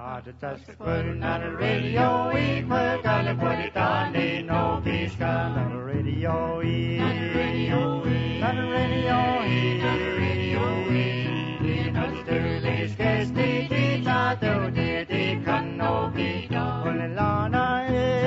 Put it on the radio, we put it on the no peace gun on the radio, on the radio, on the radio, on the radio, on the Sterling's guest, the teacher, the can no be done. On the Lana,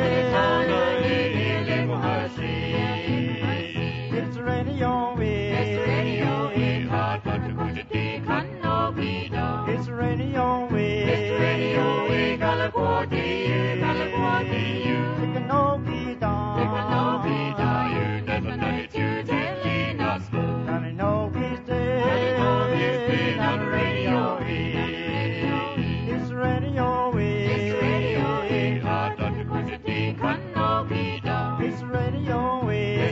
it's radio, it's radio, hard but the good can no be done. It's radio, it's radio, California, California, it can no be done. It can no be done. You never know it, you telling us. And I know he's dead. On the radio, it's radio, it's radio, hard but the good can no be done. It's radio,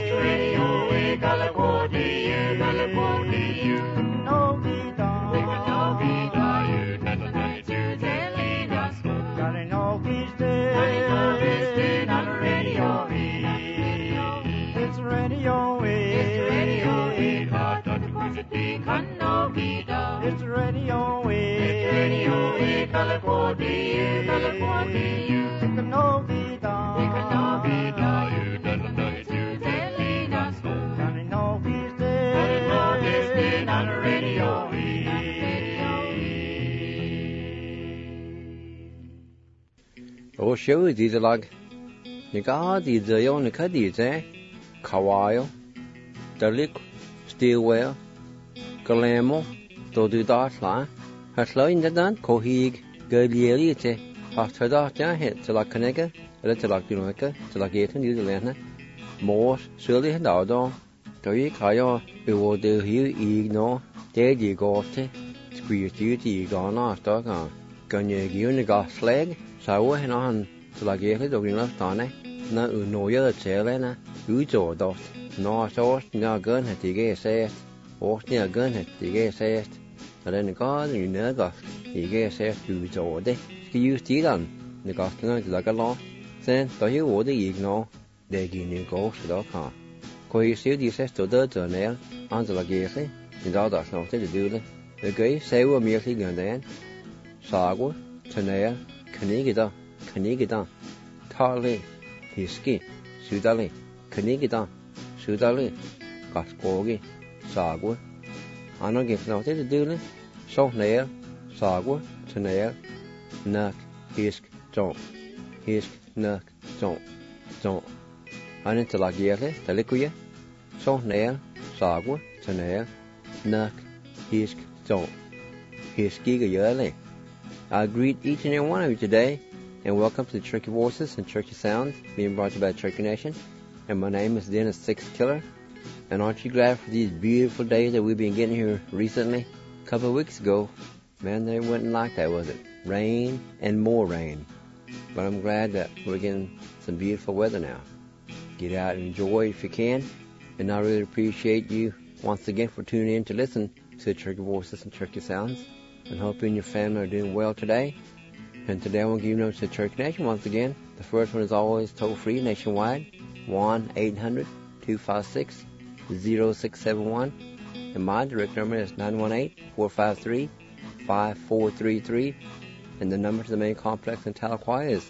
California, California, it can no be done. It can no be done. You never know it, you telling us. God, I know he's dead. I know he's dead. On the radio, it's radio, it's radio, hard but the good can no be done. It's radio, California, California, it can no be done. It can no be done. You never know it, you telling us. God, I know he's dead. I know he's dead. On the radio. O show the lag. Nika the yon Cadize, Kawayo, Dalik, Steelwell, Galamo, Dodu Dartla, Hatloin the Dan, Kohig, Galielite, after that, hit to la Canega, a little like Dunoka, to la Gate and Udelana, Morse, Surly and Dado, Toy Kayo, we will do here, ignore, dead ye gote, squeeze duty gone after gone. Gun ye unigas slag, so and on to la Gate of enough tonic. Na unoja tjälena utåt. Nå sås när gun het ige sest. Och när gun het ige sest. Så den går ju närgas. Ige sest utåt. Ska ju stilan. Det går till laga lå. Sen då ju ord igno. Det gini går så då kan. Ko ju se de sest då där när han la gese. Det då så till det. Det går se vad mer sig den. Sago, tnär, knigida. Tali Hiski, Sudali, Kanigida, Sudali, Gaskogi, Sagwa. Anna nothing to do, so nair, Sagwa, Tanair, Nuck, Hisk, Don't, Hisk, Nuck, Don't. Anna to la Giele, the liquia, so nair, Sagwa, Tanair, Nuck, Hisk, Don't, Hiskiga Yale. I greet each and every one of you today. And welcome to the Cherokee Voices and Cherokee Sounds, being brought to you by Cherokee Nation. And my name is Dennis Six Killer. And aren't you glad for these beautiful days that we've been getting here recently? A couple of weeks ago, man, they wasn't like that, was it? Rain and more rain. But I'm glad that we're getting some beautiful weather now. Get out and enjoy if you can. And I really appreciate you once again for tuning in to listen to the Cherokee Voices and Cherokee Sounds. And hope you and your family are doing well today. And today I want to give you notes to Cherokee Nation once again. The first one is always toll-free nationwide, 1-800-256-0671. And my direct number is 918-453-5433. And the number to the main complex in Tahlequah is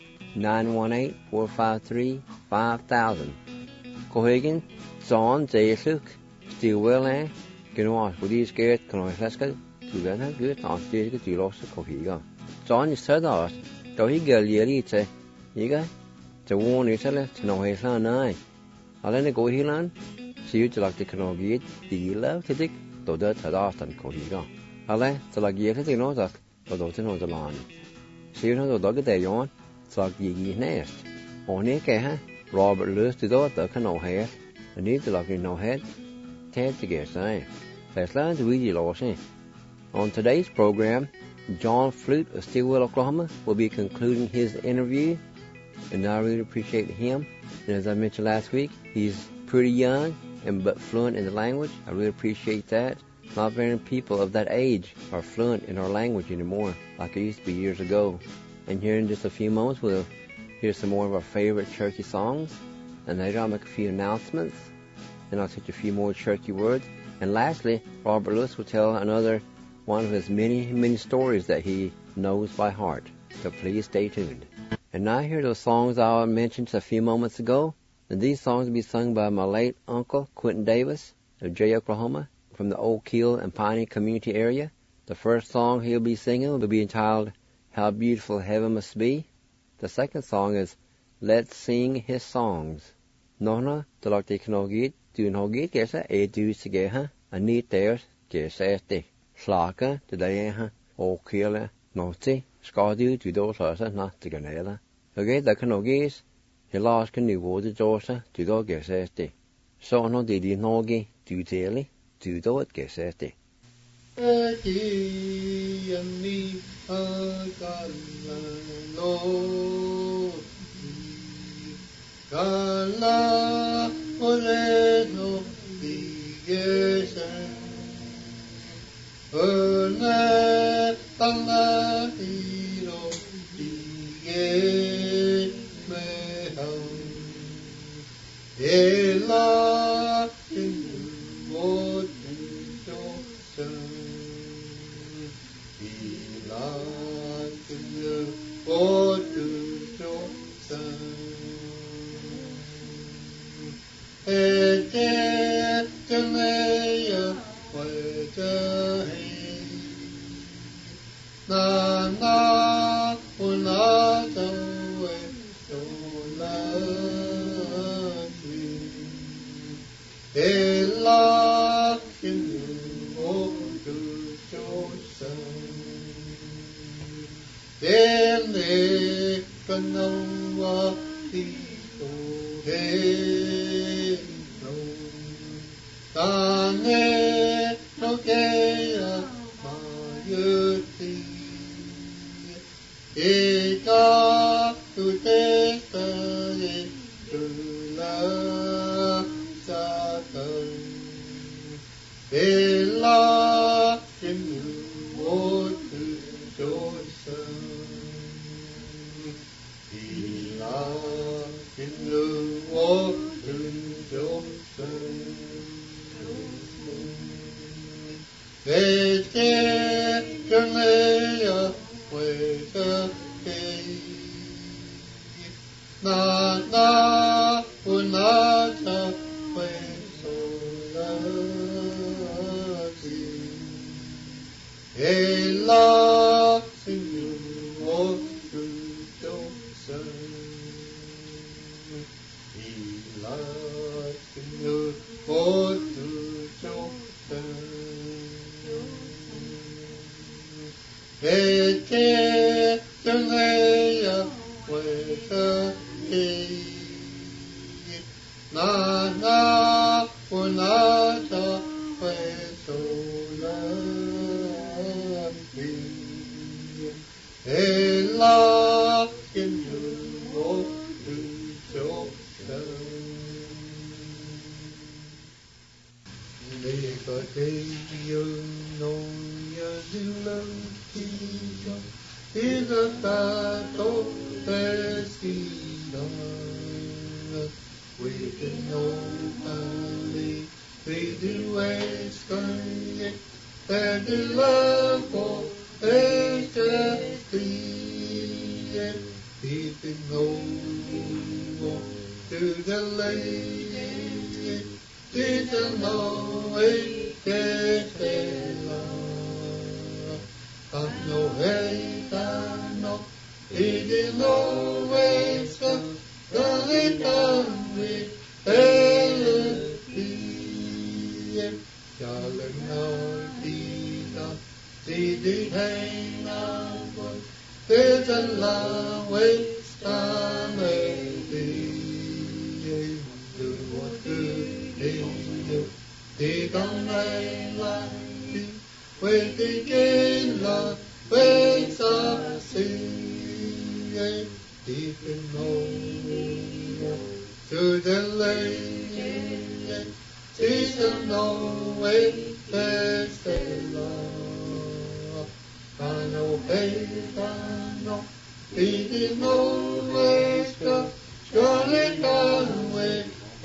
918-453-5000. Cohagen, Zon, Zayasuk, Steelwell, Genoa, Woodies Garrett, Canoislaska, Tugana, Good, on Stage, Tulosa, Cohiga. John is said that, though he girl yelite, Yiga, to warn each other to know his son. I. I'll let it go here, see you to like the canoe get the love to dig, though that had often Cohiga. I'll let to like yet to know that, though to know the land. See you know the dog at the yawn, it's like ye nest. Only a Robert Lewis to do the canoe head, and need to like in no head, Ted to get say. Let's learn to read your lossy. On today's program, John Flute of Steelwell, Oklahoma, will be concluding his interview, and I really appreciate him. And as I mentioned last week, he's pretty young but fluent in the language. I really appreciate that. Not very many people of that age are fluent in our language anymore, like it used to be years ago. And here in just a few moments, we'll hear some more of our favorite Cherokee songs, and later I'll make a few announcements, and I'll teach a few more Cherokee words. And lastly, Robert Lewis will tell another one of his many, many stories that he knows by heart. So please stay tuned. And now hear those songs I mentioned a few moments ago. And these songs will be sung by my late uncle, Quentin Davis, of Jay, Oklahoma, from the Oak Hill and Piney community area. The first song he'll be singing will be entitled, How Beautiful Heaven Must Be. The second song is, Let's Sing His Songs. Nona, the Lord Deaconogit, Dunhogit, Gessa, Du Sigeha, and Neat There's, Gessa, Slaka, the Dayaha, Oak Hill, Noti, Scadu, Tudor, not the Ganela. Okay, the Canogis, he lost Canoe Water Dorsa, Tudor Gessa. So no did you nogi, do daily, Tudor at Gessa. Ani agalano Kala Oreno Digesa Erne Tala Hiro Dige Meham Ela Inmod Josan Ela Inmod Josan Ete Temeya Wajahi Nana Unata We Solati Ela Inmod Josan Ele Kanawa Tito He Tane Nogea Mayuti Eka Tutesta Tula Satan Ela Kinu Motu Josan Ela Kinu Motu Josan Vete Kanea Weta Kei Nana Unata Wesolati Ela Sinu Motu Josan Ela Sinu Motu Josan Ete Tanea Weta Kei Nana Unata Wesolati Ela Kinu Motu Josan Lega Deyo no Yazulantiya Ida Tato Pestina Within no valley They do Western And the love for HST Even no to the lady Didn't know it no hey, no, didn't know it's going down with Elodie. Darling, no, didn't hang out, there's a long way, time, do what good they don't like you, when they get love. Waves of sea, deep in Norway, to the lake, seas of Norway, there's the love. Kano, hey, Kano, leading Norway, surely Norway,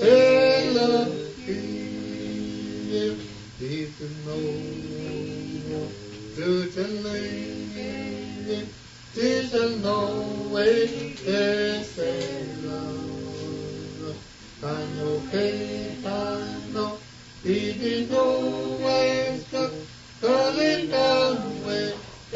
Elodie, deep in Norway. To the lady, 'tis no way is love. I know he no way calling down with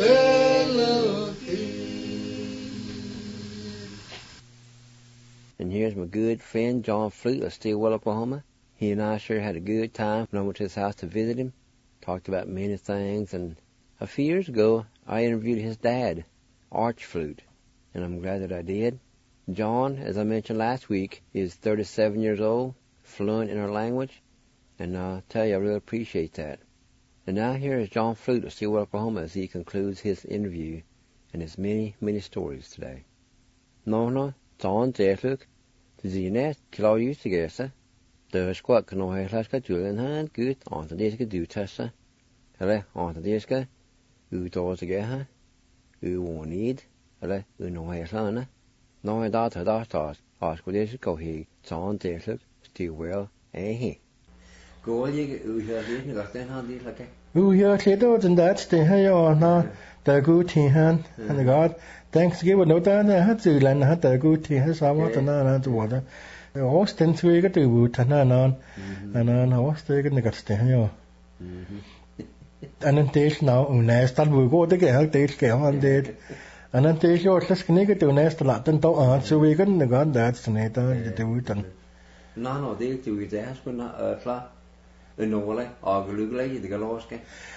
And here's my good friend John Flute of Stillwell, Oklahoma. He and I sure had a good time when I went to his house to visit him. Talked about many things, and a few years ago I interviewed his dad, Arch Flute, and I'm glad that I did. John, as I mentioned last week, is 37 years old, fluent in our language, and I'll tell you I really appreciate that. And now here is John Flute of Stillwell, Oklahoma, as he concludes his interview and his many, many stories today. No, John J. Zine, Claudius Tegesa, the squat can no have Julian hand good on the disc do tessa. Hele on the disc, doors again, won't need, hele, no hay sana. No, that, ask what is go he, John J. Stillwell, he. Go you here, got then on these like here, Cledo, and that's the hair, no, the good tea hand, and God. Thanksgiving no time I had to learn how to go to his hour and water. Austin to get to wood and on I was taking the guts to him. And then days now, nest and we go to get days go on date. And then days your less can get to nest a lot and talk so we couldn't got that's the nature the wood and no, they do it as when flat. No, like, or glue the Galoska.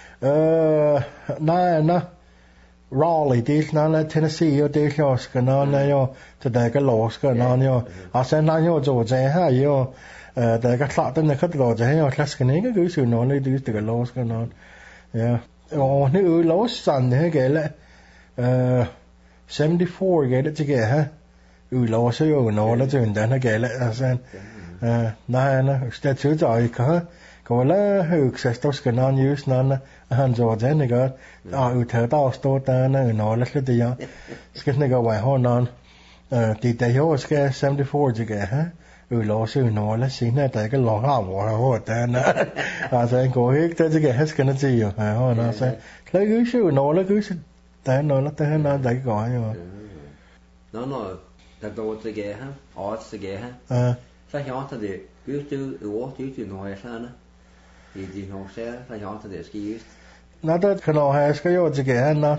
No. Raleigh, this now Tennessee, your days yours can on your to the Galoska, on your I send on your Georgia, your the got flat in the cut lodge, your Tuscany, goose who only do the Galoska on. Yeah. Oh, new lost son, gale 74 get it together. You lost you and all the tune, then I gale I said, nine, statutes I can. Cola, who access can on use none, and George and got out her house to and all the young. Skin go away on. Did they always get 74 to get, huh? You lost you know, let's see that take a long hour or then I say, go here to get his gonna see you. I say, like you should know, like you should then no, let the hand on like go. No, that door to get him, odds to get him. So he wanted to used to walk you to know Sana. Did you know, sir? I wanted to ski. Not that can all ask you again, not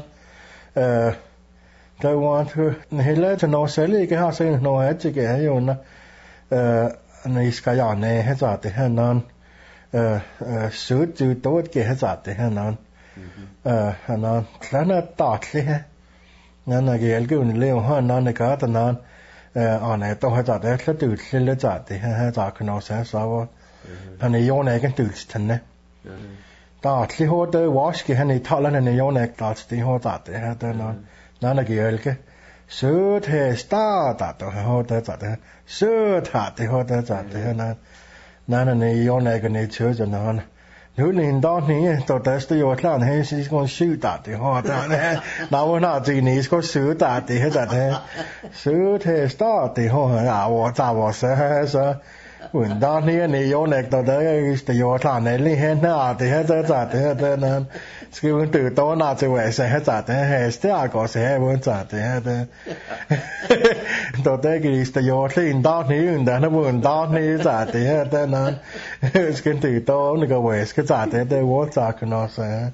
they want to let to know Sally, you can say no head again, you know. And he's got on a head at the hand on suit to do it, get at the hand on. And on planet darkly. Then I get good little hand on the garden on it, don't have that, let do it, let at the head, I can also say. And the yon egg and Dulston. Dartly hold the wash, and he told and the yon egg darts the hot at the head on. None of the Suit has start at the hot at the suit at the hot at the head. None of the yon egg and the church and on. Newly don't need to test your clan, he's going to shoot at the hot. Now we're not doing he's going to shoot at the head. Suit has start the hot. What I was says. When down here near your neck, there is the your clan, and hand out the head at the head and skewing to don't not to wear, say head at the head, still goes hair once at the head. The day is the your clean down here, and then a wound down here at the head, and it's going to don't go away, because at the head, what's I can also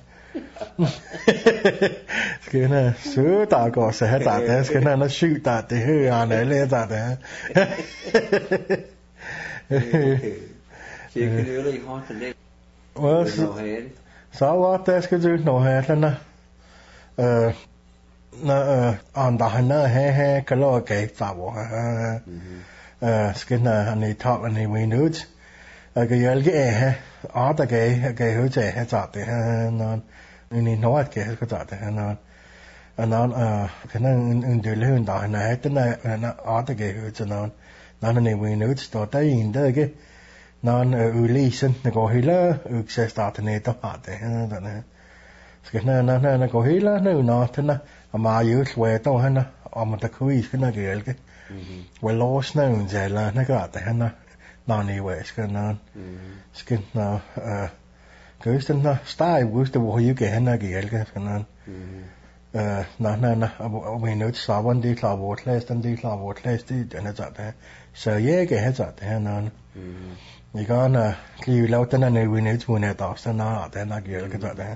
say. Shoot, I go say head at the head, and shoot at the hair, and I lay at the head. So you can really haunt the neck. Well, no head. So what that's good to no head and on the hand hair color gate that was skin and he talk and he we nudes cái yel cái ở tại cái hữu trẻ hết chặt thì nó nên nói cái cái chặt thì nó cái nó điều lên đó này tức là nó ở tại cái hữu cho nó nên we nudes đó tại in đó cái nó listen nó có hila sẽ start này đó hạt thì đó này cái nó có hila nó thế nào mà yếu về đâu hay nó mà ta khui cái nó cái về loss nó giờ là nó cái tại nó này về cái nó skin nó cái nó style với cái bộ yếu cái nó cái nó we know someone did la what less than did la what less did and that so yeah get heads up and you gonna you lâu tên này we need to net off so now then I get that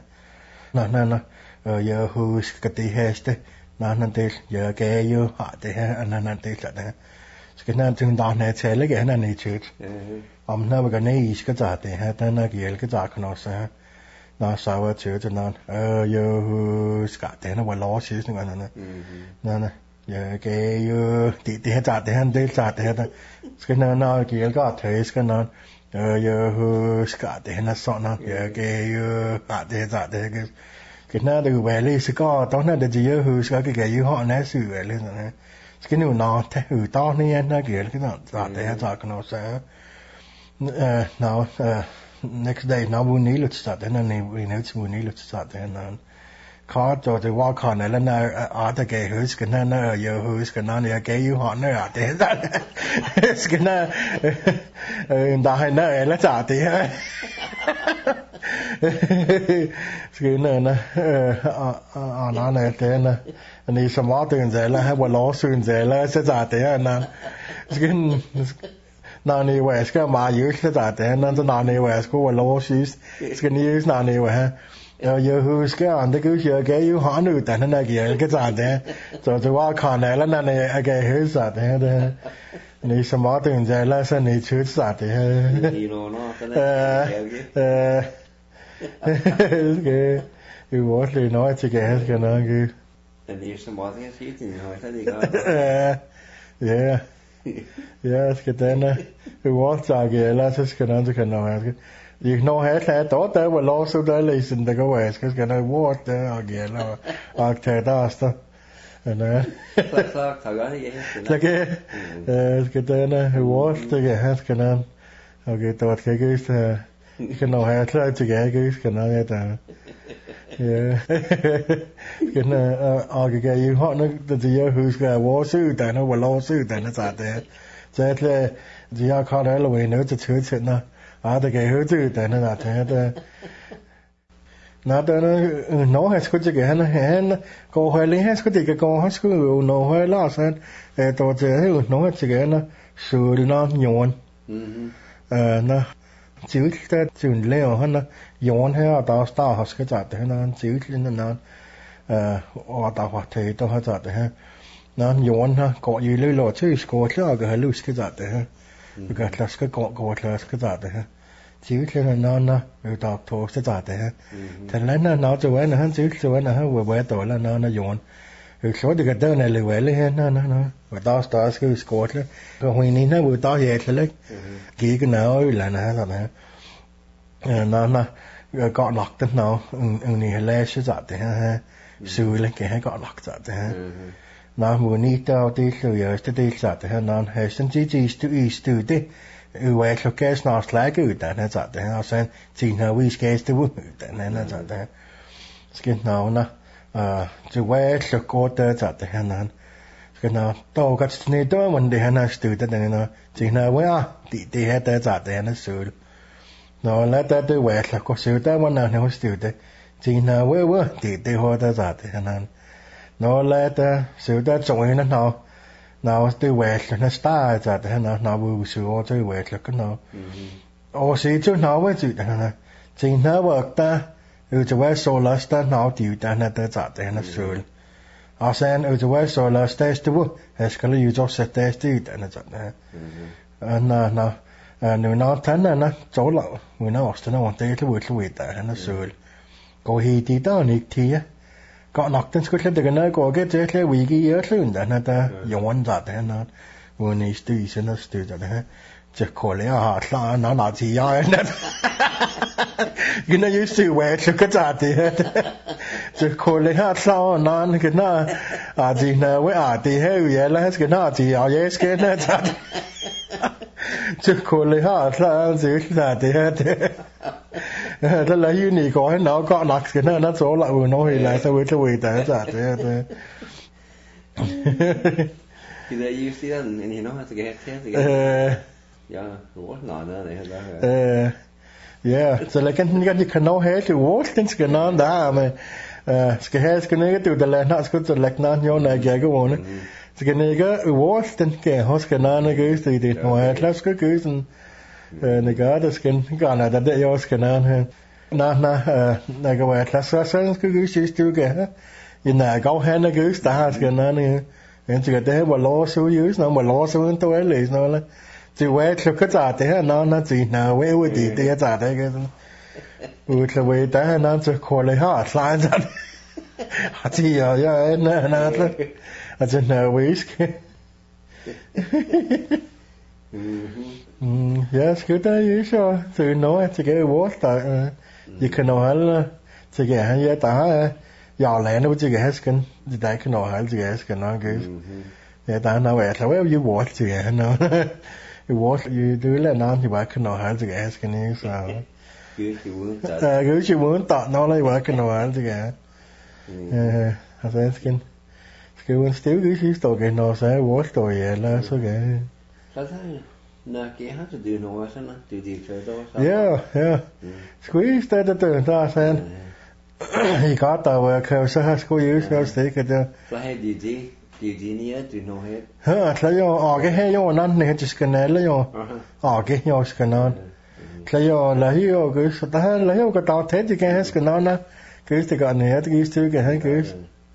giờ who cái tí hết đấy nên thế giờ cái yêu họ thế nên thế là cái nên chúng ta này chơi lấy cái này chứ nó cái này cái giá thế ha thế nó cái giá của nó sẽ nó sao chứ cho nên giờ cái thế nó vào lo chứ nó nè giờ cái yêu tí hết giá thế hắn thế giá thế cái nó cái thế cái nó giờ cái thế nó sợ nó giờ cái yêu thế giá thế cái nào được về lấy sự có tao nói được gì hư sao cái họ nói sự về lên rồi cái điều nó thế hư to này nó cái nào giả thế giả cái nó sẽ now next day nó buồn ní lúc giả thế nó này nếu buồn ní lúc giả thế nó khó cho tôi qua khỏi này là nó ở cái hư cái nó giờ hư cái nó này cái họ nó giả thế giả cái nó đại nó là giả thế cái này nè nó này thế nè anh ấy sớm vàoตื่นdậy là hay vào lò sươn dậy là sẽ giả thế nè cái nào này vậy cái mà yếu sẽ giả thế nè cho nào này vậy cái vào lò sươn cái này nào này vậy ha giờ hư cái anh ta cứ giờ cái yếu họ nữ tại nó cái giả thế rồi tôi qua khỏi này là này cái hư giả thế nè này sớm vàoตื่นdậy là sẽ này chưa giả thế cái what they nói chứ cái nó cái anh đi xem bao nhiêu xí thì hỏi thế đi coi yeah cái tên này cái what sao cái là cái nó cái nói cái you know hết là tốt tới mà lo số đấy lấy xin được cái vậy cái nó what cái là cái đó nè sao thằng đó như vậy cái tên này what cái hết cái nó cái tốt cái nó hay là chỉ cái nó nghe ta cái nó cái họ nó chỉ hư cái vô sư tại nó vào lo sư tại nó giả thế thế là chỉ có đấy là vì nó chỉ chữa chuyện nó thì cái hư sư tại nó giả thế nó nó hay có cái nó hay có hay lấy hết có cái con hết có nó hay là sao tôi chỉ nó chỉ cái nó sửa nó nhọn nó chữ ta chữ leo hơn nó yến hay là tao tao học cái chặt thế nó chữ lên nó ở tao học thì tao học chặt thế nó yến ha có gì lấy lo chữ có chứ cái lưu cái chặt thế cái là cái có là cái chặt thế chữ lên nó tao thuộc cái chặt thế thế nên nó cho vậy nó chữ cho vậy nó vừa vừa tuổi là nó yến số được cái tên này là vậy lên nó và tao cái score đó cái hồi này nó vừa tao vậy lấy kỹ cái nào là nó rồi nó gọt lọc tên nào này là sẽ giả thế ha sửa lên cái hay gọt lọc giả thế ha nó muốn đi tao đi sửa đi giả thế ha nó hay sinh chỉ từ đi vậy cho cái nó lại cái tại nó giả thế ha sen chỉ là vì cái từ tại nó giả thế cái nào nó chỉ vậy cho cô ta giả thế ha nó cái nào tao cái này đó mình để nó từ tại nó chỉ là vậy thì hết ta giả thế nó sửa nó là ta tôi vậy là có sự ta mà nào nó sự thế chỉ là vậy thì họ ta giả thế nó là ta sự ta trồng nó nào tôi vậy là nó start giả thế nó vừa sự tôi vậy là cái nó ở sự chỗ nào vậy chứ là chỉ là vậy ta cho vậy solar star nào thì ta là ta giả thế nó sửa ở sen cho vậy solar star tu hay cái là cho set test thì ta là giả thế nó nếu nó thấy là nó chỗ lậu người nó học nó hoàn toàn cái buổi tại nó sửa có hi thì tao nịch thì á có nọc tên có cái nơi có cái chế cái vị cái yếu thứ là nó ta dùng anh giả thế nó vừa này studi sẽ nó studi giả thế chỉ có lẽ sao nó nào chỉ ai nó cái nó yếu sự về sự cái giả thế chỉ có lẽ sao nó cái nó chỉ là với thì hay vậy là cái nó chỉ yes cái nó giả chứ còn lấy họ là giữ là thế đó là như này có nó có nặng cái nó số lại vừa nói là sao với tại sao thế thì đây you see that and you know how to get thế yeah what ngọn nữa này đó yeah so like cái nói hết thì what cái nó đã mà skal have skal ikke du der lader skal du lægge noget jo når jeg går vågne skal ikke uårs den kan huske noget gøs det når jeg klarer skal gøs den gør det skal gerne der jeg skal noget her når jeg var klarer så skal gøs i stuge i når går han gøs der har skal noget men så det var lov så gøs når man lov så en toal læs noget det var så kan det her når det når hvad det er der ikke ud til ved der når så kolde har klart at jeg er altså nervøs ja skal der jo så det når jeg skal vores der jeg kan nå halve til jeg ja der jeg lander til jeg skal det der kan nå halve til jeg skal nok ja der når jeg så vil jo vores til jeg når vores det er noget jeg bare kan nå halve til jeg skal ikke så gøs i uden der når jeg bare kan nå halve til jeg altså jeg skal jo en stiv historie når så er vores story eller så kan så når jeg har til det nu sådan det så ja squeeze der sådan I godt der var kan så har skulle jo så stikke der så har det nye det nu her så jo og det her jo når den til kanalen jo og det jo skal nå så jo la jo gøs der har la jo godt der tæt kan skal nå gøs det gør ned det gøs det kan han gøs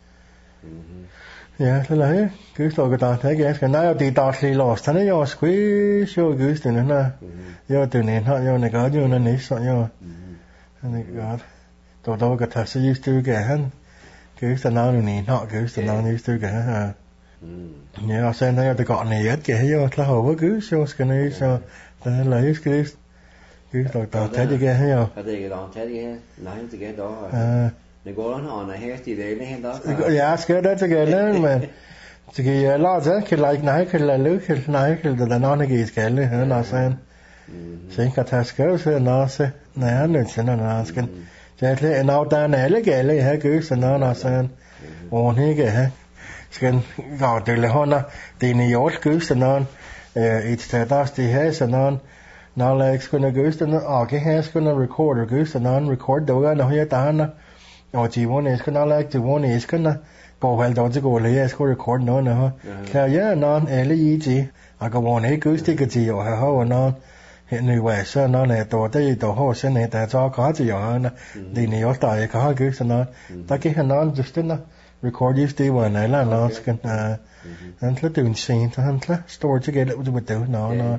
ja så la gøs der der tæt skal nej det der slet lost han jo squeeze jo gøs den her jo den her jo ne godt jo ne så jo han er godt der kan tage sig i stykke han gøs der navn i nå gøs der navn i stykke her ja og så er det godt ned det jo klar over gøs jo skal ned så der la jo skal gøs der tæt det her jo det er der tæt det her nej det gør der det går han og her det der hen der ja skal der til gælde men så kan jeg lade sig kan like nej kan lade lykke nej kan der nogen ikke skal her når så så kan tage skæv så når så nej han er sådan når skal så det er noget der er alle gælde her gøs så når så og ikke her skal gå det hånder det er jo gøs så når et sted der det her så når jeg skulle gøs så og det her skulle record gøs så når record der når jeg der og de var næsten nok like det var næsten på vel der til gå lige jeg skulle record noget her så ja når alle i det og går ikke gøs det til og har når nu var så når der har sådan der så godt jo han det er jo der jeg har gøs så når der kan han når det stiller record just det var en eller når skal han så det en scene så han så står til get ud med det når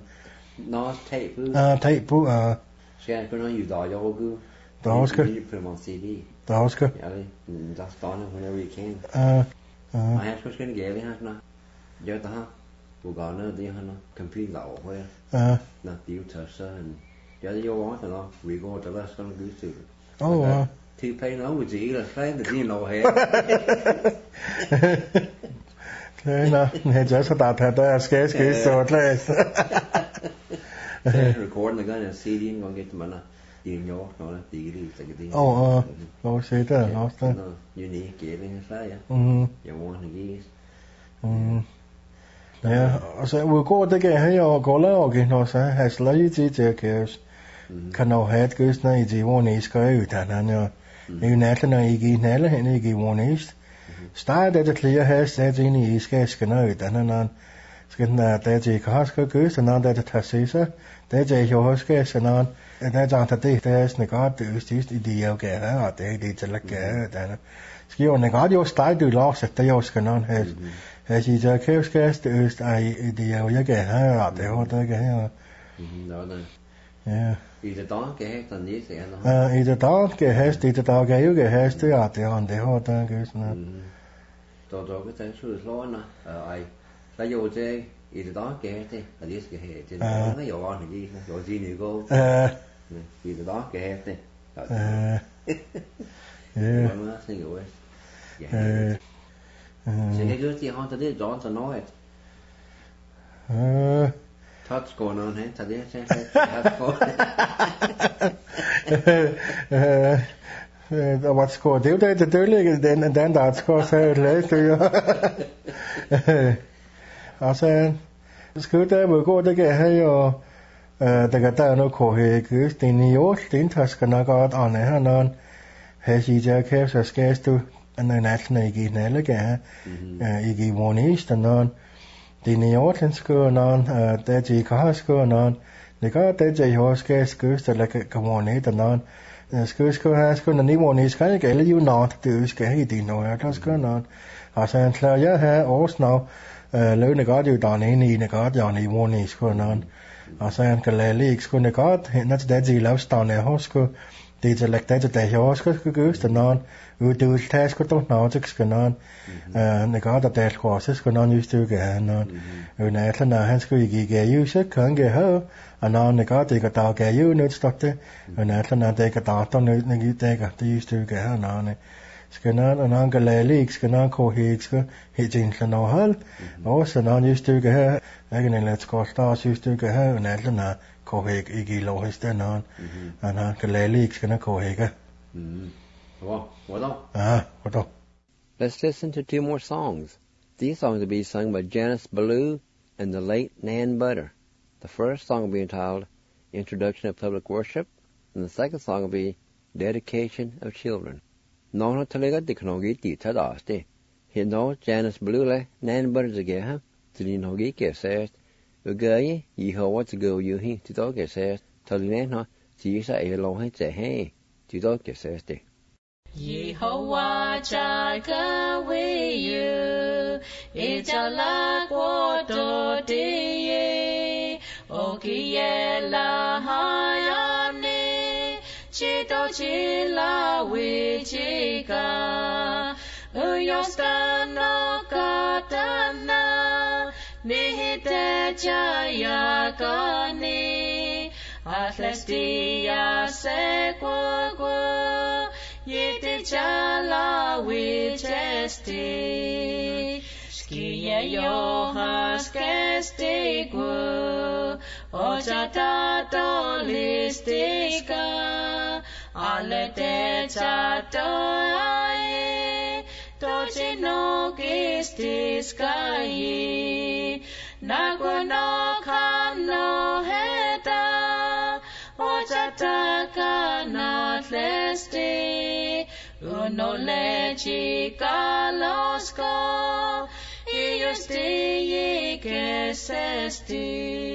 tape på skal jeg kunne jo der jo der skal der skal ja der står whenever you can jeg har skulle gerne gælde her sådan jeg der har Uganda det han computer laver her når det tager så jeg det jo også når record der er sådan gøs til til pay no with the other side the deal over here nej så der skal så klasse recording the gun and CD og get man i New York når det det lov se der også der unique gælling så ja jeg må ikke ja og så hvor går det kan her og går og når så har slag til kan nå have et gøs når i det hvor næste skal ud han jo nu næsten når I giver nælle hen I giver næste start det flere har sat ind i skal nå ud han skal der det kan skal gøs når det tager sig så det er jo skal så når det er det er sådan godt det er i det jo gør og det til at gøre der skal jo godt jo start du lov så det jo skal nå her sig der kan skal øst det jo jeg gør her det er det gør ja i det der kan have den næste eller i det der kan have det der kan jo kan have det er det har der gør sådan der kan tage så slå når der jo det i det der kan det og det skal have det der jo var det jo det nu gå i det der kan have det ja man tænker jo ja så det gør de har det der så noget touch going on her tager det der var skår det er det dølige den der skår så læste jo og så skal der må gå det kan have jo der kan der noget koge gøs det er jo sten tasker nok godt og her når Hesija kevs askestu ananatna igi nelaga igi monis tanon dini ortensku non deji kahasku non nika deji hoske skus like kamoni tanon skusku hasku nani monis kan gele you not du skal i dino tasku non asan klar ja her års now løgne godt jo dan i godt ja ni monis ku non asan kalali sku godt nat deji lavstan hosku det er lagt det der jo skal gøst non du task to now skal non ne godt der kursus skal non just du ga non na atla han skal i ga jo så kan ga ha non ne godt det der ga jo nødt stoppe na atla det ga der nødt ne det ga det just du ga non skal non galali skal non ko he skal he tin no hal og så non just du ga jeg kan let's go start just du ga ha na atla koheg igi lohiste non ana kaleli ikskana kohega what. Let's listen to two more songs. These songs will be sung by Janice Ballou and the late Nan Butter. The first song will be entitled Introduction of Public Worship, and the second song will be Dedication of Children. Nono talega diknogi ti tadaste. Hino Janice Ballou le Nan Butter zageha tilinogi kesest. Ugaye Yehovah to go you he to dog says Talinena Tisa a long say hey to dog says de Yehovah Jaga we you it's a la quato de Okiela Hayane Chito Chila we chica Uyostano Katana Nihite jaya kani Atlestia sequo Yiti chala wichesti Skia johas kestigu Ojata dolistika Ale te chato ai Tochino kistiskai Naguno kano heta Ojata kanat lesti Uno lechi kalosko Iusti kesesti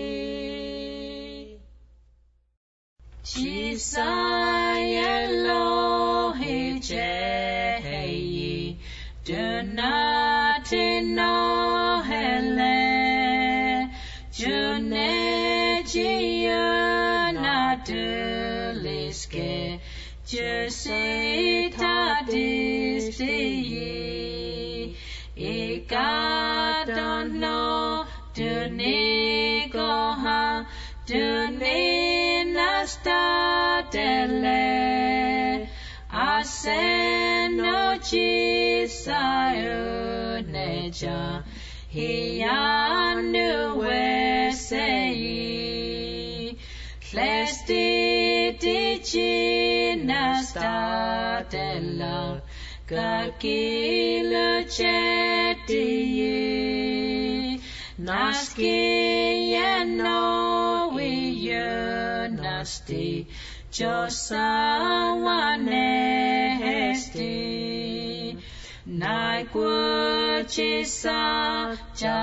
Chisai Elohi Jehi Do not know hele June Giona Duliske Jusita Disti Ika don't know Dunigoha Duninasta Dele Aseno Chisayo Neja Hianu Wesei Klesti Dichinasta Dela Gakilu Cheti Naski Yeno Nasti Josawane Hesti Naikuchisa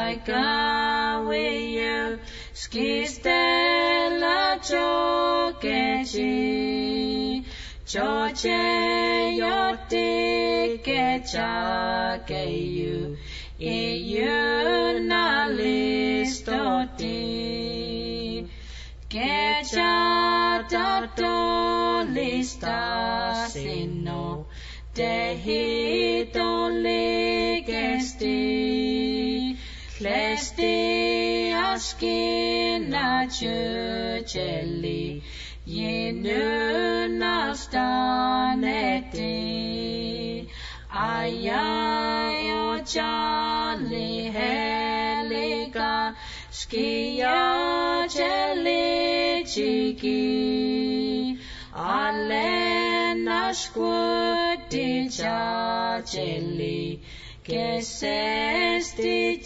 Jaikawiyu Skistela Chokechi Choche Yoti Kechakeyu Iyu Nalistoti Kecha Tato Lista Sino Dehito Ligesti Klesti Askina Chucheli Yenu Nastaneti Ayayo Chali Heliga Skia Cheli Chiki Alena Squati Chacheli Kesesti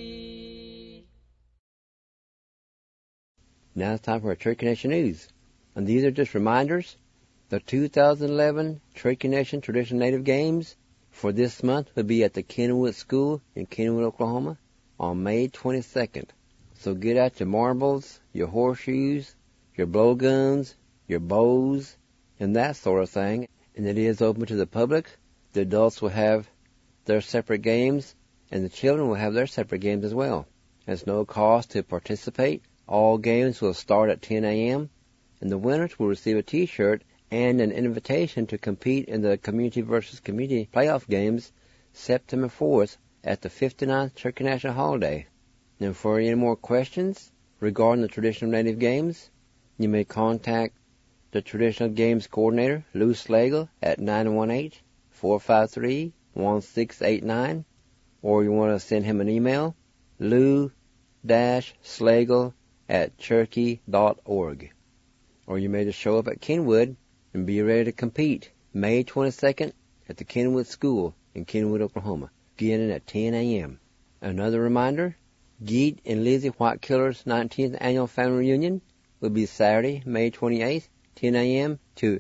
Chokechi. Now it's time for our Church Connection News. And these are just reminders. The 2011 Cherokee Nation Traditional Native Games for this month will be at the Kenwood School in Kenwood, Oklahoma on May 22nd. So get out your marbles, your horseshoes, your blowguns, your bows, and that sort of thing. And it is open to the public. The adults will have their separate games, and the children will have their separate games as well. There's no cost to participate. All games will start at 10 a.m., and the winners will receive a T-shirt and an invitation to compete in the Community versus Community playoff games September 4th at the 59th Cherokee National Holiday. And for any more questions regarding the Traditional Native Games, you may contact the Traditional Games Coordinator, Lou Slagle, at 918-453-1689, or you want to send him an email, lou-slagle@cherokee.org. Or you may just show up at Kenwood and be ready to compete May 22nd at the Kenwood School in Kenwood, Oklahoma, beginning at 10 a.m. Another reminder, Geet and Lizzie White Killer's 19th Annual Family Reunion will be Saturday, May 28th, 10 a.m. to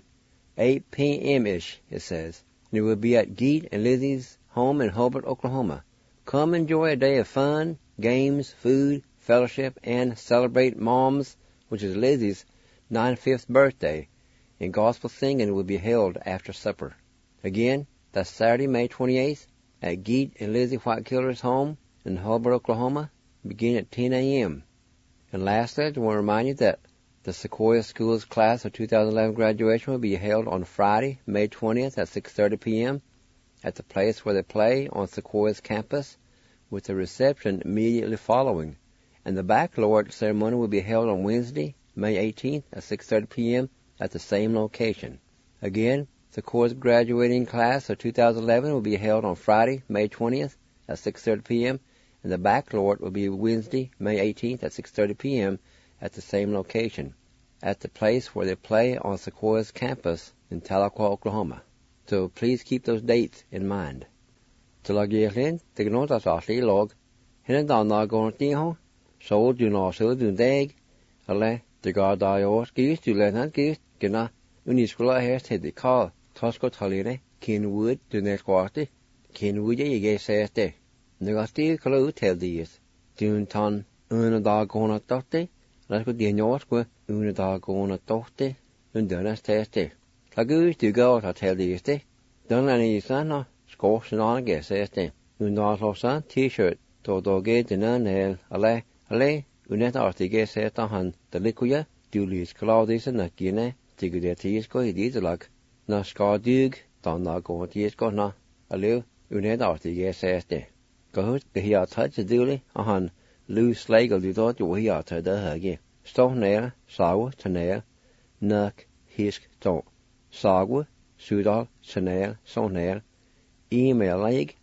8 p.m.-ish, it says. And it will be at Geet and Lizzie's home in Hobart, Oklahoma. Come enjoy a day of fun, games, food, fellowship, and celebrate Mom's, which is Lizzie's, 95th birthday, and gospel singing will be held after supper. Again, that's Saturday, May 28th, at Geet and Lizzie White Killer's home in Hobart, Oklahoma, beginning at 10 a.m. And lastly, I want to remind you that the Sequoia Schools class of 2011 graduation will be held on Friday, May 20th at 6:30 p.m. at the place where they play on Sequoia's campus, with a reception immediately following. And the baccalaureate ceremony will be held on Wednesday, May 18th at 6:30 p.m. at the same location. Again, Sequoia's graduating class of 2011 will be held on Friday, May 20th at 6:30 p.m. and the baccalaureate will be Wednesday, May 18th at 6:30 p.m. at the same location, at the place where they play on Sequoia's campus in Tahlequah, Oklahoma. So please keep those dates in mind. Tilagirlin, Tignota log, Hinadana Gontiho, Soul do not so do dag, Ale, the guard dior, geese to let not geese, Gina, Uniscola hairst hit the call, Tosco Taline, Kenwood, do next quarter, Kenwood, ye gay says de. Negasti Calo tell these, Dune ton, Unadagona dote, let's go the north with Unadagona dote, and Dunnas teste. Lagoos do go to tell these de. Don't any son, scorch and on a guess says de. Unadlosan, T-shirt, Dodoge, Dinan, Ale, Unet artige says to Han, the liquia, Julius Claudius and Nakine, Tigudetiesco, he did like, Na Skardug, Donago, Tiesco, na, Alu, Unet artige says de. Go the here touch the duly, Han, Lou Slagle, you thought you were here to the huggy. Stone nail, sour, to Nuck, Hisk, don't. Sagwa, Sudal, Chanel, Sonail, email leg,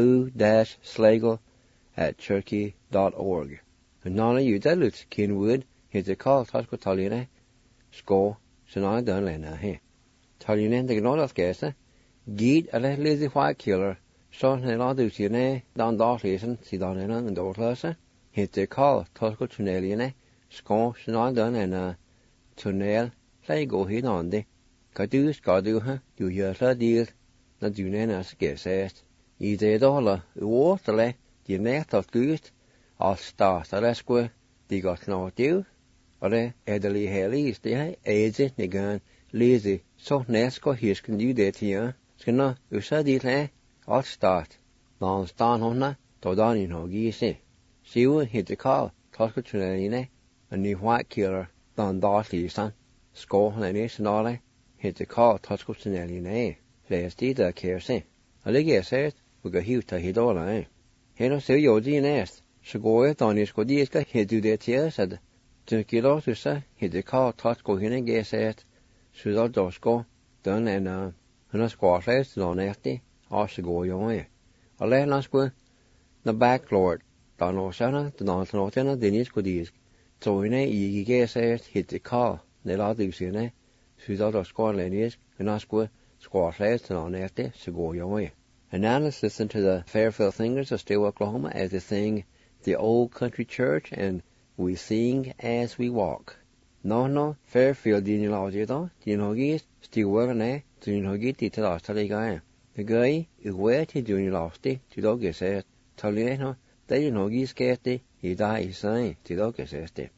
lou-slagle@cherokee.org. And none of you that looks Kenwood, here's a call, Tosco Taline, Score, Sanai Dunlena, he. Taline, the Gnodas Gessa, Geet, a Lizzie White Killer, Son and all those down Darlison, see down in and Dortlasa, here's a call, Tosco Tuneliane, Score, Sanai Dunlena, Tunel, play go hit on the. Kadus, Gaduha, you hear her deal, not do nanas guessest. Either dollar, waterle, the net of good, all start a rescue, they got no deal, or the elderly hellies, they aids it, nigan, lazy, so nesco his can do that here, skina, you said it, all start. Non stand on that, to down in Hoggy, see what hit the call, Tosco Trinine, a new white killer, down Dartley, son, score and nation all. Hit the call, Tosco Tinelli, last day the care say. A leg says, we got huge to hit all I. Heno say your DNS, so go it on his codiska, he do that here, said. To get out to say, hit the call, Tosco Hine gay said, Sudal Dosco, done and a squash last on after, or so go your way. A last last go, the back lord, Don Osana, the non-Northern, the Nis codisk. So in a ye gay says, hit the call, the lot of you Sudal Dosco Lenius, and ask where squash last on after, so go your way. And now let's listen to the Fairfield Singers of Steele, Oklahoma, as they sing The Old Country Church and We Sing As We Walk. No, Fairfield din lao je to, din hogi stiwa ne, din hogi ti tala tali ga. The guy uwe ti din lao sti, ti do ge se tali no, din hogi skete, I dai sai, ti do ge se sti.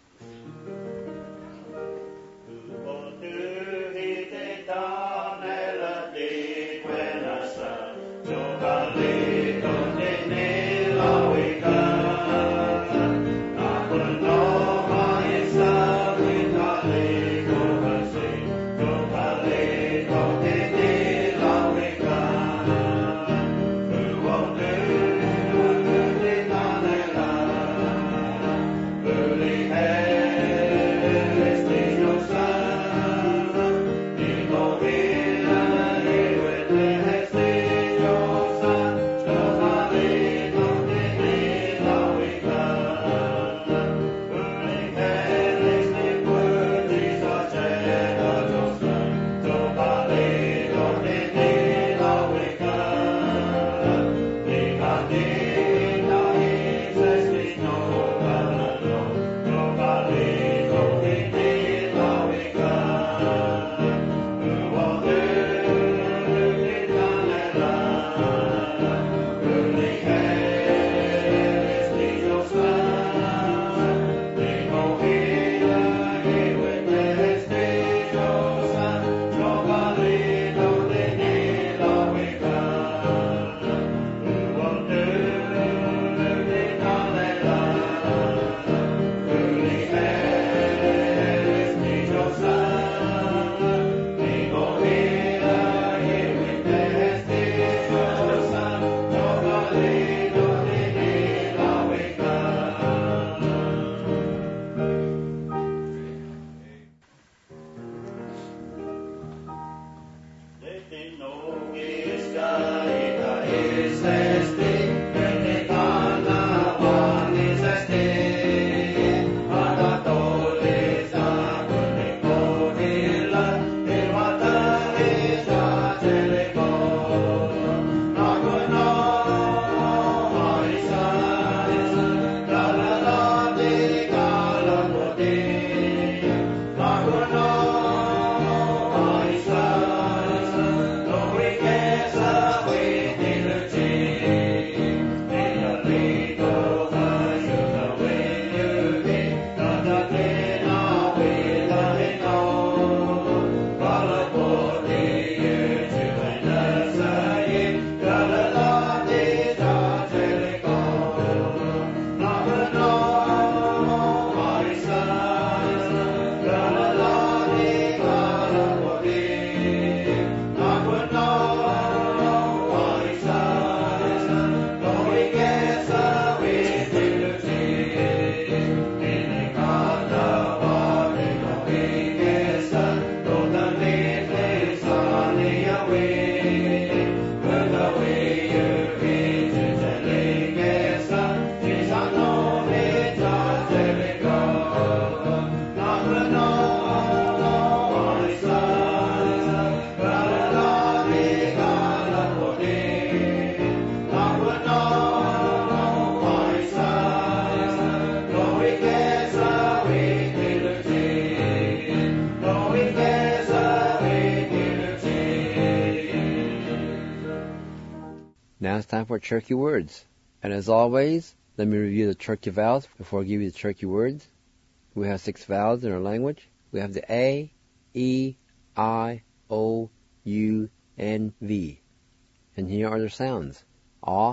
Now it's time for Cherokee words. And as always, let me review the Cherokee vowels before I give you the Cherokee words. We have 6 vowels in our language. We have the A, E, I, O, U, and V. And here are their sounds. A,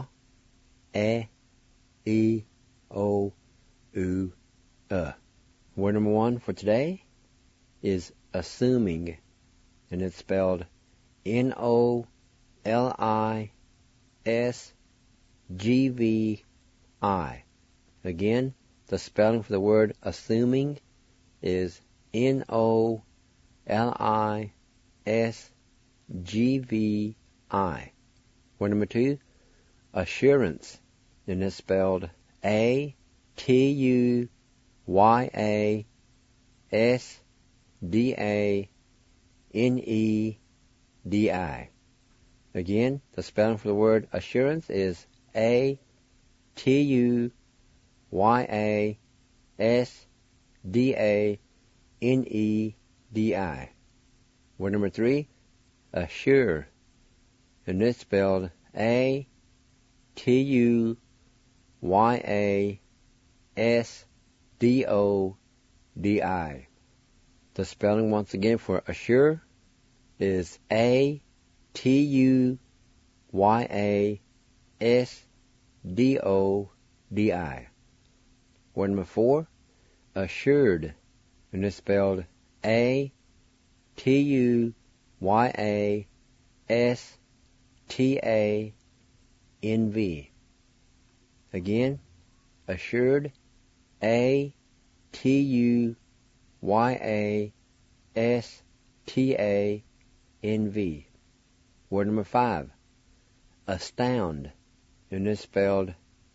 E, O, U, Word number 1 for today is assuming, and it's spelled N-O-L-I-S-G-V-I. Again, the spelling for the word assuming is N-O-L-I-S-G-V-I. Word number 2, assurance, and it's spelled A-T-U-Y-A-S-D-A-N-E-D-I. Again, the spelling for the word assurance is A-T-U-Y-A-S-D-A-N-E-D-I. N-E-D-I. Word number 3, assure. And it's spelled A-T-U-Y-A-S-D-O-D-I. The spelling once again for assure is A-T-U-Y-A-S-D-O-D-I. Word number 4, assured. And it's spelled A-T-U-Y-A-S-T-A-N-V. Again, assured, A-T-U-Y-A-S-T-A-N-V. Word number 5, astound. And it's spelled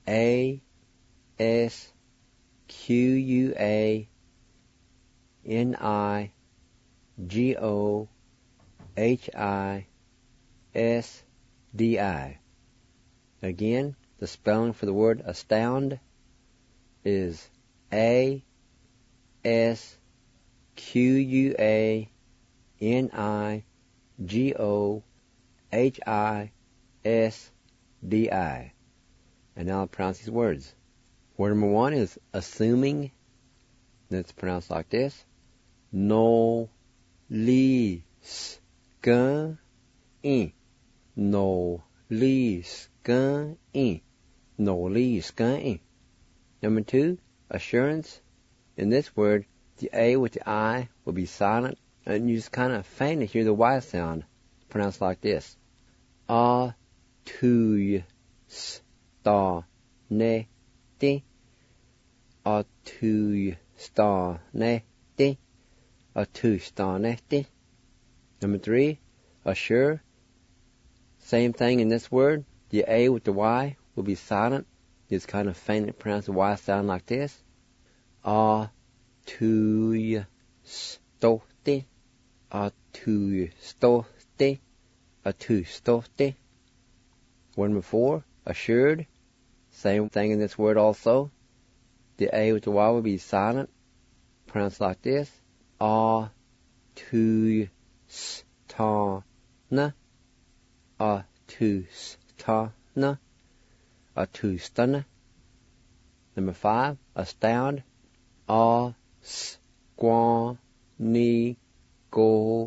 A-S-Q-U-A-N-I-G-O-H-I-S-D-I. Again, the spelling for the word astound is A-S-Q-U-A-N-I-G-O-H-I-S-D-I. And now I'll pronounce these words. Word number 1 is assuming. It's pronounced like this. No li skin in. No li skin in. No li skin in. Number 2, assurance. In this word, the A with the I will be silent, and you just kind of faint to hear the Y sound, pronounced like this. A tu sta ne ti. A tu sta ne ti. A tu sta ne ti. Number 3, assure. Same thing in this word. The A with the Y will be silent. It's kind of faint to pronounce the Y sound like this. A tu sto ti. A tu sto ti. A tu sto ti. Word number 4, assured. Same thing in this word also. The A with the Y will be silent, pronounced like this. A tu sta na. A tu sta na. A tu sta na. Number 5, astound. A squan ni go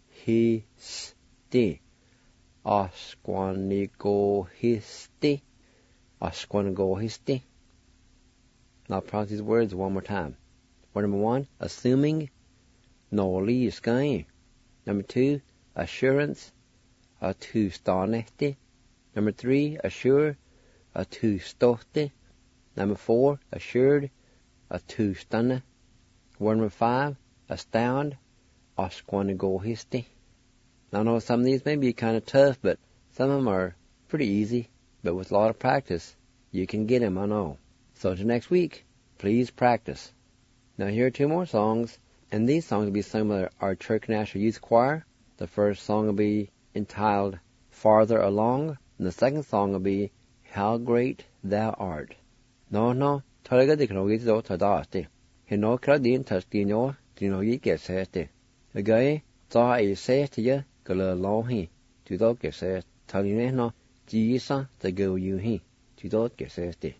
histi. A squan ni go histi. A squan go histi. Now I'll pronounce these words one more time. Word number 1, assuming. No li skin. Number 2, assurance. A tu sta nehti. Number 3, assure. A tu stohti. Number 4, assured. A tu stunna. Word number 5, astound. A squan go histi. Now I know some of these may be kind of tough, but some of them are pretty easy. But with a lot of practice, you can get them, I know. So until next week, please practice. Now here are 2 more songs, and these songs will be sung by our Church National Youth Choir. The first song will be entitled Farther Along, and the second song will be How Great Thou Art. No, talaga di kano gito tadate. Hino kradin tastino, dino yi gesete. Again, za a set ya gala lohi, to do geset, taline no, jisa the go you he, to do gesete.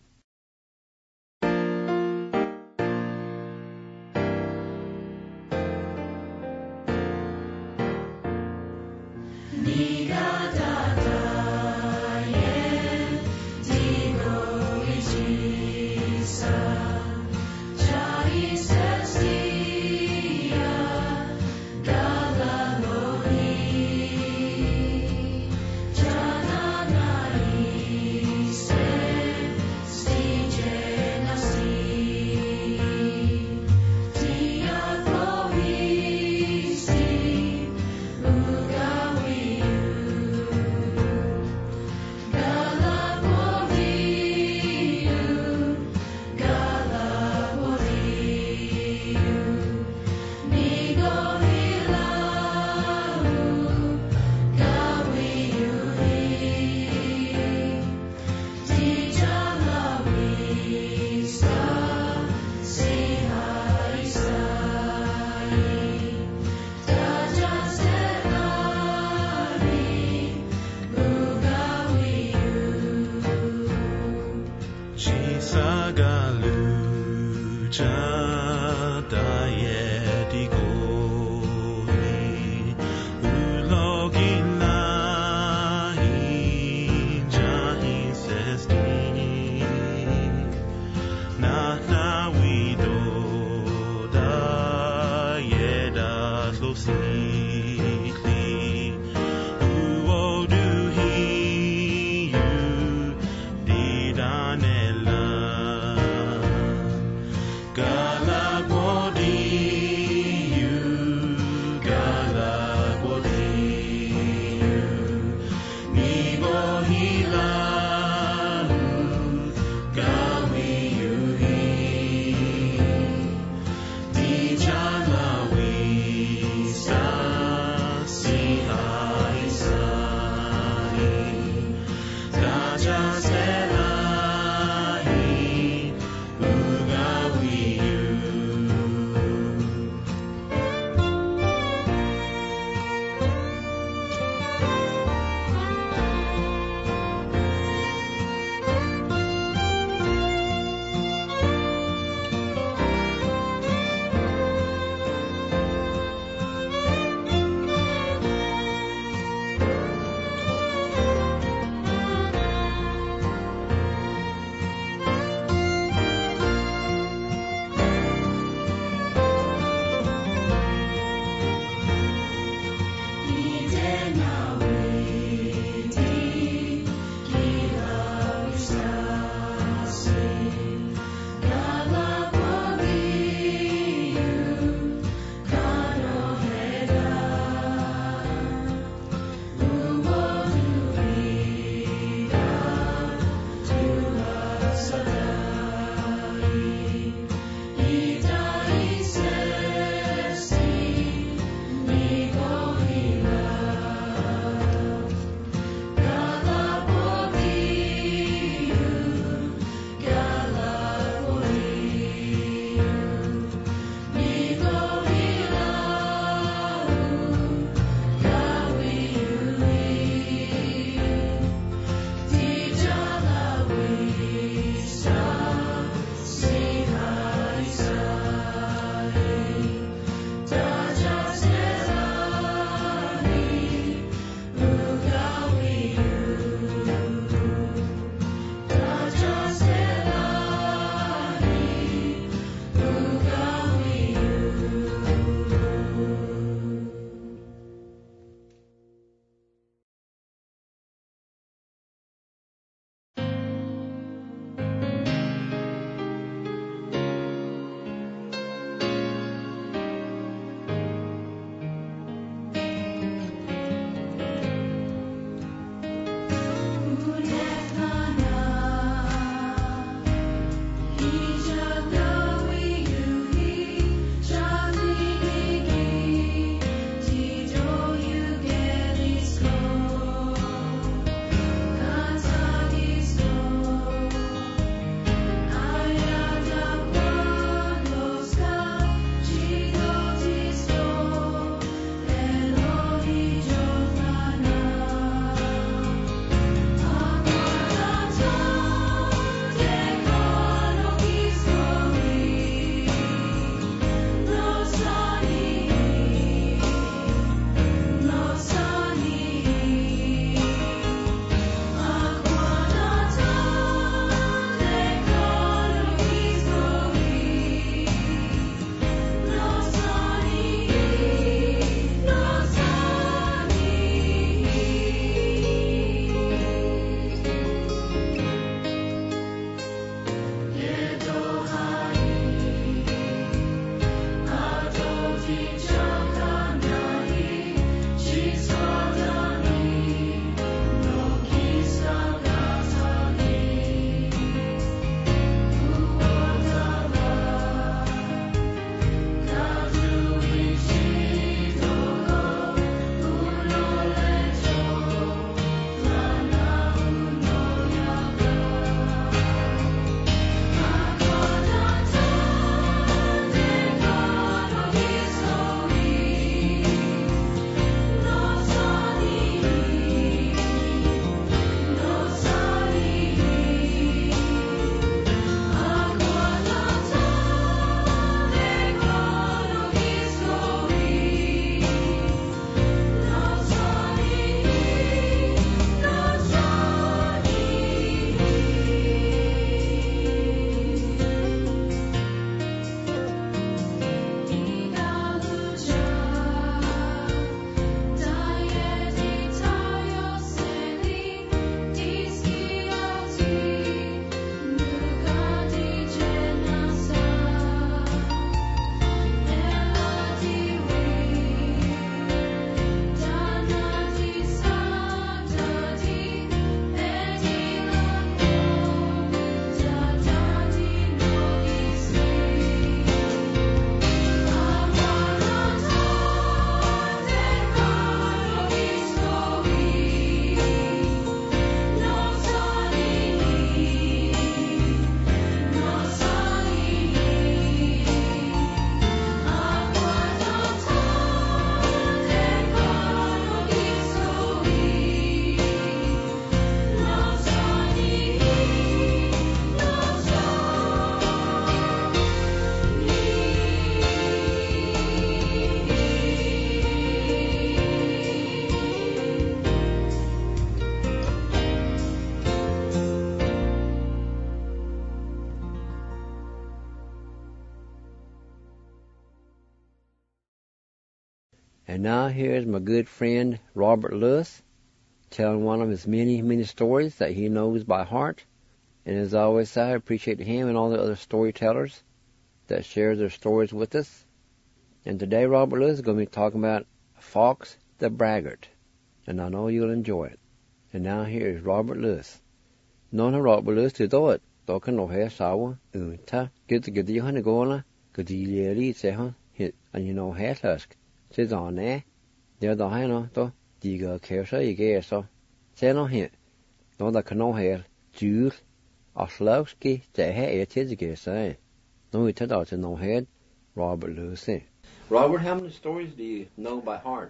And now here's my good friend Robert Lewis telling one of his many, many stories that he knows by heart. And as always, I appreciate him and all the other storytellers that share their stories with us. And today Robert Lewis is going to be talking about Fox the Braggart. And I know you'll enjoy it. And now here's Robert Lewis. Nona Robert Lewis to do it. Talking no hair sour. Ta get the Honey Gola. Good yearly say, huh? Hit and you know hair tusk. Says on there. They're the hino, though. Diga care so you get so. Say no hit. No, the cano hair. Jules. Oslowski. Say hair it is again, say. No, we tell out to no head. Robert Lewis. Robert, how many stories do you know by heart?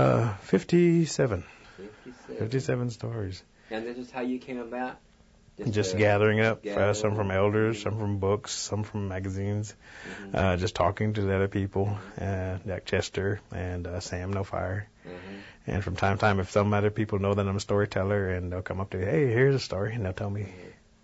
57. 57 stories. And this is how you came about? Just gathering up, some from elders, some from books, some from magazines, just talking to the other people, Jack Chester and Sam No Fire. And from time to time, if some other people know that I'm a storyteller, and they'll come up to me, hey, here's a story, and they'll tell me.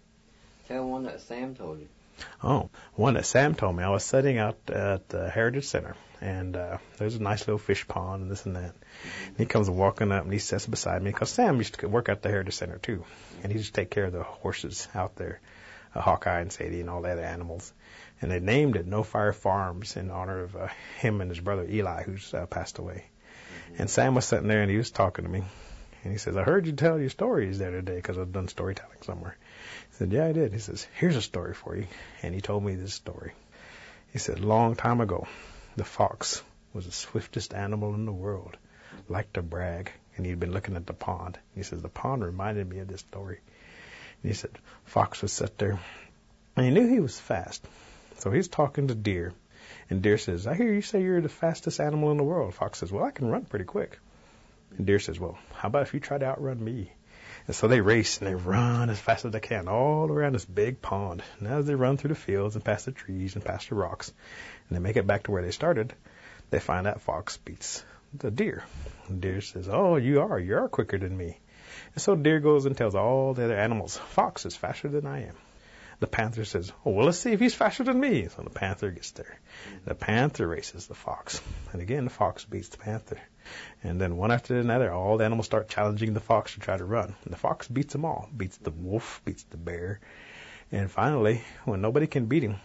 Tell one that Sam told you. Oh, one that Sam told me. I was sitting out at the Heritage Center, and there's a nice little fish pond and this and that. And he comes walking up, and he sits beside me, because Sam used to work at the Heritage Center, too. And he used to take care of the horses out there, Hawkeye and Sadie and all the other animals. And they named it No Fire Farms in honor of him and his brother Eli, who's passed away. And Sam was sitting there, and he was talking to me. And he says, I heard you tell your stories the other day, because I've done storytelling somewhere. I said, yeah, I did. He says, here's a story for you. And he told me this story. He said, long time ago, the fox was the swiftest animal in the world, liked to brag, and he'd been looking at the pond. He says, the pond reminded me of this story. And he said, Fox would sit there, and he knew he was fast. So he's talking to Deer, and Deer says, I hear you say you're the fastest animal in the world. Fox says, well, I can run pretty quick. And Deer says, well, how about if you try to outrun me? And so they race, and they run as fast as they can all around this big pond. And as they run through the fields and past the trees and past the rocks, and they make it back to where they started, they find out Fox beats the Deer. And Deer says, oh, you are quicker than me. And so Deer goes and tells all the other animals, Fox is faster than I am. The Panther says, oh, well, let's see if he's faster than me. So the Panther gets there. The Panther races the Fox. And again, the Fox beats the Panther. And then one after another, all the animals start challenging the Fox to try to run. And the Fox beats them all. Beats the wolf, beats the bear. And finally, when nobody can beat him,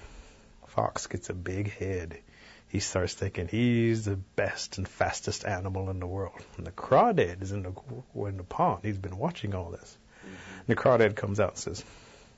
Fox gets a big head. He starts thinking he's the best and fastest animal in the world. And the crawdad is in the pond. He's been watching all this. The crawdad comes out and says,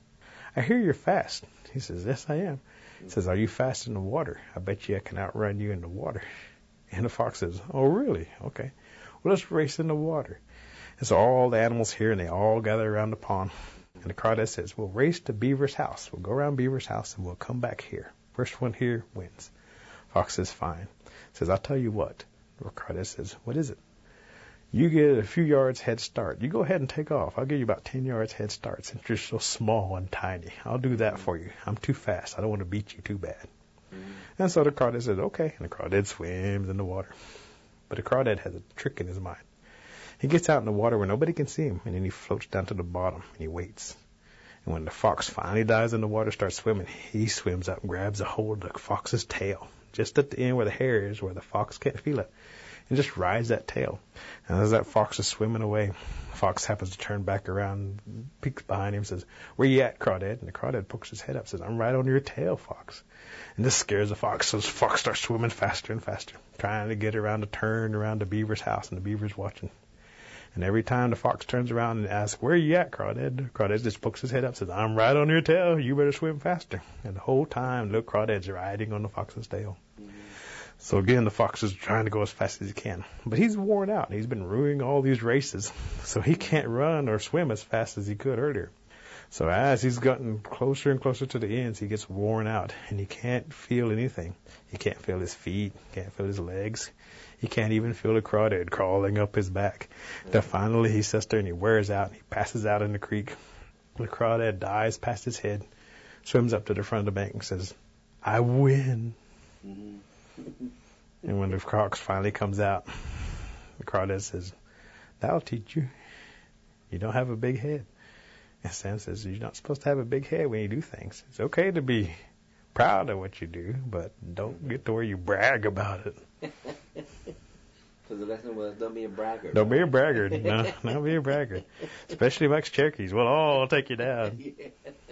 I hear you're fast. He says, yes, I am. He says, are you fast in the water? I bet you I can outrun you in the water. And the fox says, oh, really? Okay. Well, let's race in the water. And so all the animals here, and they all gather around the pond. And the crawdad says, we'll race to Beaver's house. We'll go around Beaver's house, and we'll come back here. First one here wins. Fox says, fine. Says, I'll tell you what. The crawdad says, what is it? You get a few yards head start. You go ahead and take off. I'll give you about 10 yards head start since you're so small and tiny. I'll do that for you. I'm too fast. I don't want to beat you too bad. And so the crawdad says, okay. And the crawdad swims in the water. But the crawdad has a trick in his mind. He gets out in the water where nobody can see him, and then he floats down to the bottom, and he waits. And when the fox finally dives in the water, starts swimming, he swims up and grabs a hold of the fox's tail, just at the end where the hair is, where the fox can't feel it, and just rides that tail. And as that fox is swimming away, the fox happens to turn back around, peeks behind him, says, where you at, crawdad? And the crawdad pokes his head up, says, I'm right on your tail, fox. And this scares the fox, so the fox starts swimming faster and faster, trying to get around to turn around the beaver's house, and the beaver's watching. And every time the fox turns around and asks, where you at, crawdad? Crawdad just pokes his head up, says, I'm right on your tail, you better swim faster. And the whole time, little crawdad's riding on the fox's tail. So again, the fox is trying to go as fast as he can. But he's worn out. He's been ruining all these races, so he can't run or swim as fast as he could earlier. So as he's gotten closer and closer to the ends, he gets worn out, and he can't feel anything. He can't feel his feet, can't feel his legs. He can't even feel the crawdad crawling up his back. Then finally he sits there and he wears out, and he passes out in the creek. The crawdad dives past his head, swims up to the front of the bank and says, I win. And when the fox finally comes out, the crawdad says, that'll teach you. You don't have a big head. And Sam says, you're not supposed to have a big head when you do things. It's okay to be proud of what you do, but don't get to where you brag about it. So the lesson was don't be a braggart. Don't be a braggart. No, don't be a braggart. Especially amongst Cherokees. Well, I'll take you down. Yeah.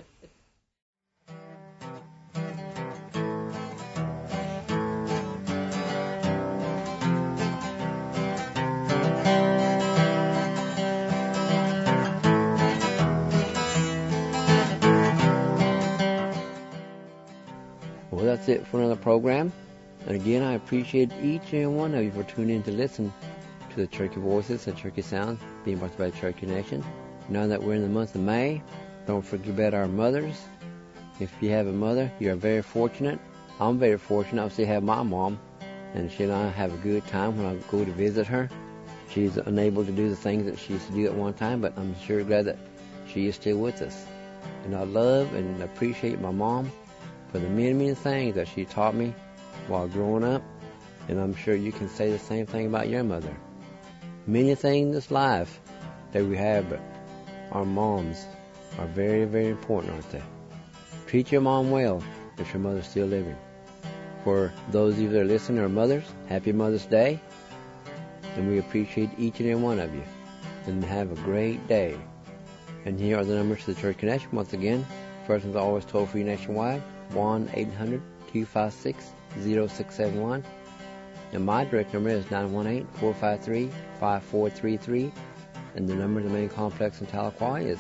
Well, that's it for another program. And again, I appreciate each and every one of you for tuning in to listen to the Cherokee Voices and Cherokee Sounds being brought to you by the Cherokee Nation. Now that we're in the month of May, don't forget about our mothers. If you have a mother, you're very fortunate. I'm very fortunate. I still have my mom, and she and I have a good time when I go to visit her. She's unable to do the things that she used to do at one time, but I'm sure glad that she is still with us. And I love and appreciate my mom for the many, many things that she taught me while growing up, and I'm sure you can say the same thing about your mother. Many things in this life that we have, but our moms are very, very important, aren't they? Treat your mom well if your mother's still living. For those of you that are listening or mothers, happy Mother's Day, and we appreciate each and every one of you. And have a great day. And here are the numbers to the Church Connection once again. First one's always toll-free nationwide, 1-800-256-0671. And my direct number is 918-453-5433. And the number to the main complex in Tahlequah is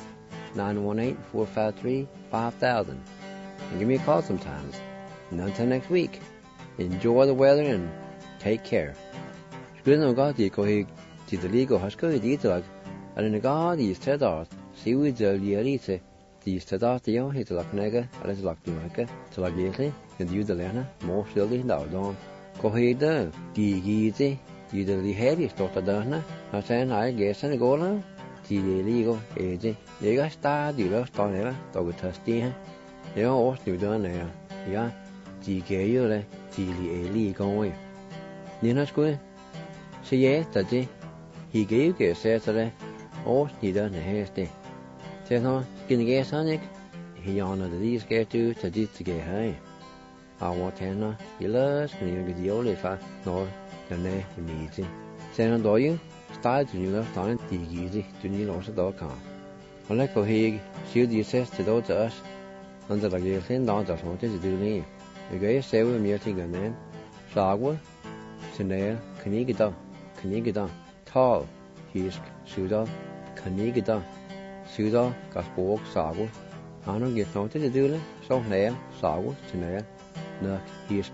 918-453-5000. And give me a call sometimes. And until next week, enjoy the weather and take care. Good no God di ko hi ti the legal has go di to like and God is said that see we the liarite the stada the on hit like nega as like to like to like yele and you the lena more still in down don ko hi the di gi ti the li heri sto ta dana na sen I guess and go la ti legal e je ye ga sta di lo sto ne la to go trusty ha ye o stu do ne ya ti ge yo le ti li e li go we ni na sku se ye ta je hi ge ge se ta le o ni da ne he ste se no kin ge sanik hi on the these ge tu ta ji ti ge hai a wa ten no ye la sku ni ge di o le fa no da ne ni ji se no do yu sta ju ni la sta ne ti gi ji tu ni lo se do ka on le ko hi siu di se te do ta as on da ge sen da ta so te ji du ni ge se wu mi ti ge ne sa wu se ne knigida tall hisk suda knigida suda gasbog sagu anu get no te dule so ne sagu tne na hisk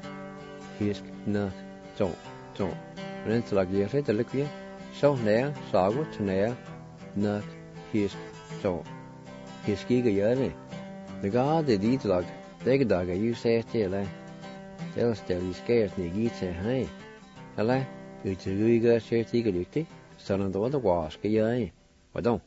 na so ren slag ye te lekje so ne sagu tne na hisk so hiski ge yare the god de dit lag de dag you say te le tell still scares ni gite hai ala 佢自己嘅寫字嘅歷史，上到我都話嘅嘢，我懂。